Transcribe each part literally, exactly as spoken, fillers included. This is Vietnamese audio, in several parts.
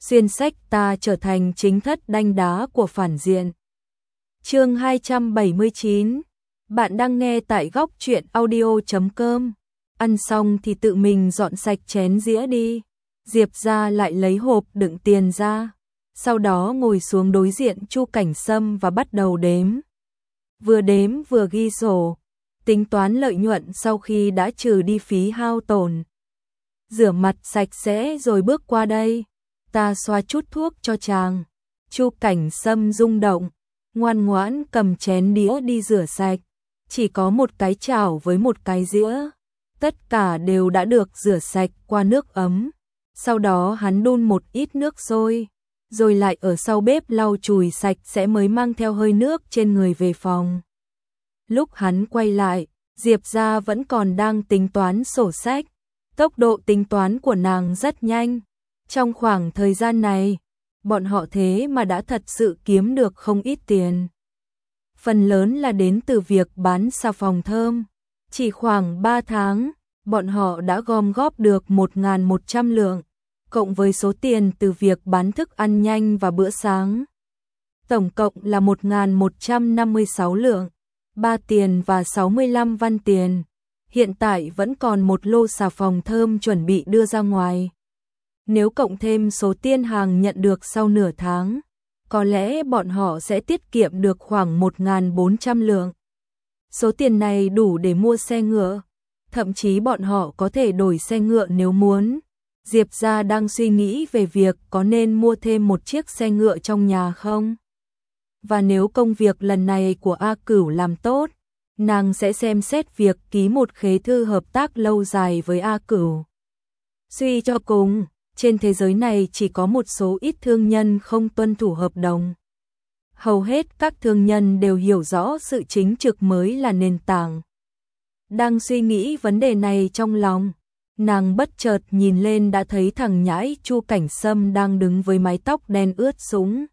xuyên sách ta trở thành chính thất đanh đá của phản diện. Chương hai trăm bảy mươi chín. Bạn đang nghe tại góc truyện audio chấm com. Ăn xong thì tự mình dọn sạch chén dĩa đi. Diệp ra lại lấy hộp đựng tiền ra. Sau đó ngồi xuống đối diện Chu Cảnh Sâm và bắt đầu đếm. Vừa đếm vừa ghi sổ, tính toán lợi nhuận sau khi đã trừ đi phí hao tổn. Rửa mặt sạch sẽ rồi bước qua đây, ta xoa chút thuốc cho chàng. Chu Cảnh Sâm rung động, ngoan ngoãn cầm chén đĩa đi rửa sạch. Chỉ có một cái chảo với một cái dĩa, tất cả đều đã được rửa sạch qua nước ấm. Sau đó hắn đun một ít nước sôi, rồi lại ở sau bếp lau chùi sạch sẽ mới mang theo hơi nước trên người về phòng. Lúc hắn quay lại, Diệp ra vẫn còn đang tính toán sổ sách. Tốc độ tính toán của nàng rất nhanh. Trong khoảng thời gian này, bọn họ thế mà đã thật sự kiếm được không ít tiền. Phần lớn là đến từ việc bán xà phòng thơm. Chỉ khoảng ba tháng, bọn họ đã gom góp được một nghìn một trăm lượng, cộng với số tiền từ việc bán thức ăn nhanh và bữa sáng. Tổng cộng là một nghìn một trăm năm mươi sáu lượng, ba tiền và sáu mươi lăm văn tiền. Hiện tại vẫn còn một lô xà phòng thơm chuẩn bị đưa ra ngoài. Nếu cộng thêm số tiền hàng nhận được sau nửa tháng, có lẽ bọn họ sẽ tiết kiệm được khoảng một nghìn bốn trăm lượng. Số tiền này đủ để mua xe ngựa, thậm chí bọn họ có thể đổi xe ngựa nếu muốn. Diệp ra đang suy nghĩ về việc có nên mua thêm một chiếc xe ngựa trong nhà không? Và nếu công việc lần này của A Cửu làm tốt, nàng sẽ xem xét việc ký một khế thư hợp tác lâu dài với A Cửu. Suy cho cùng, trên thế giới này chỉ có một số ít thương nhân không tuân thủ hợp đồng. Hầu hết các thương nhân đều hiểu rõ sự chính trực mới là nền tảng. Đang suy nghĩ vấn đề này trong lòng, nàng bất chợt nhìn lên đã thấy thằng nhãi Chu Cảnh Sâm đang đứng với mái tóc đen ướt sũng.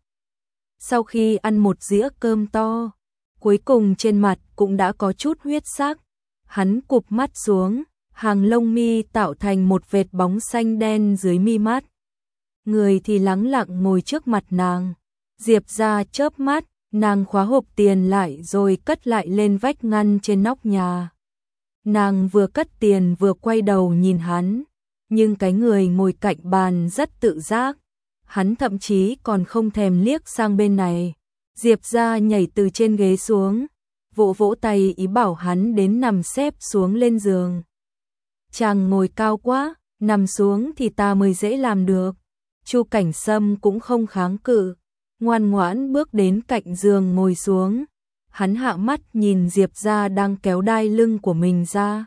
Sau khi ăn một dĩa cơm to, cuối cùng trên mặt cũng đã có chút huyết sắc. Hắn cụp mắt xuống, hàng lông mi tạo thành một vệt bóng xanh đen dưới mi mắt. Người thì lắng lặng ngồi trước mặt nàng. Diệp ra chớp mắt, nàng khóa hộp tiền lại rồi cất lại lên vách ngăn trên nóc nhà. Nàng vừa cất tiền vừa quay đầu nhìn hắn, nhưng cái người ngồi cạnh bàn rất tự giác. Hắn thậm chí còn không thèm liếc sang bên này. Diệp ra nhảy từ trên ghế xuống, vỗ vỗ tay ý bảo hắn đến nằm xếp xuống lên giường. Chàng ngồi cao quá, nằm xuống thì ta mới dễ làm được. Chu Cảnh Sâm cũng không kháng cự, ngoan ngoãn bước đến cạnh giường ngồi xuống. Hắn hạ mắt nhìn Diệp ra đang kéo đai lưng của mình ra,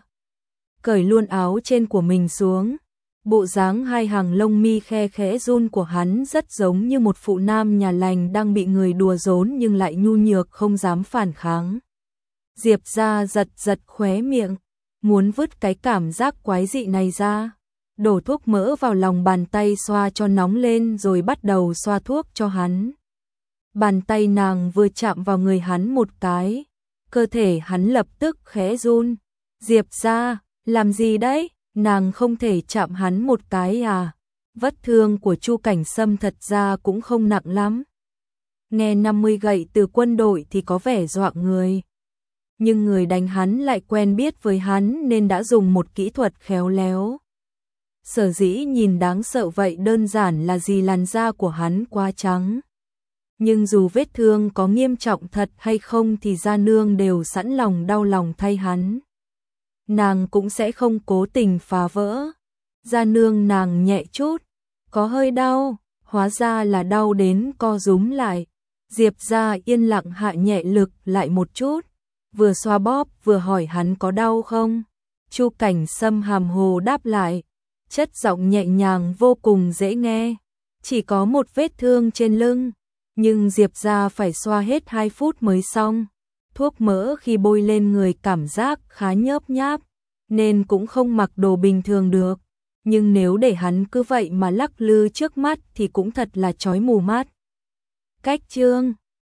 cởi luôn áo trên của mình xuống. Bộ dáng hai hàng lông mi khe khẽ run của hắn rất giống như một phụ nam nhà lành đang bị người đùa giỡn nhưng lại nhu nhược không dám phản kháng. Diệp ra giật giật khóe miệng, muốn vứt cái cảm giác quái dị này ra. Đổ thuốc mỡ vào lòng bàn tay xoa cho nóng lên rồi bắt đầu xoa thuốc cho hắn. Bàn tay nàng vừa chạm vào người hắn một cái, cơ thể hắn lập tức khẽ run. Diệp ra, làm gì đấy? Nàng không thể chạm hắn một cái à? Vết thương của Chu Cảnh Sâm thật ra cũng không nặng lắm. Nghe năm mươi gậy từ quân đội thì có vẻ dọa người. Nhưng người đánh hắn lại quen biết với hắn nên đã dùng một kỹ thuật khéo léo. Sở dĩ nhìn đáng sợ vậy đơn giản là vì làn da của hắn quá trắng. Nhưng dù vết thương có nghiêm trọng thật hay không thì gia nương đều sẵn lòng đau lòng thay hắn. Nàng cũng sẽ không cố tình phá vỡ. Gia nương nàng nhẹ chút, có hơi đau, hóa ra là đau đến co rúm lại. Diệp ra yên lặng hạ nhẹ lực lại một chút, vừa xoa bóp vừa hỏi hắn có đau không. Chu Cảnh Sâm hàm hồ đáp lại, chất giọng nhẹ nhàng vô cùng dễ nghe. Chỉ có một vết thương trên lưng, nhưng Diệp ra phải xoa hết hai phút mới xong. Thuốc mỡ khi bôi lên người cảm giác khá nhớp nháp, nên cũng không mặc đồ bình thường được. Nhưng nếu để hắn cứ vậy mà lắc lư trước mắt thì cũng thật là chói mù mắt. Cách chương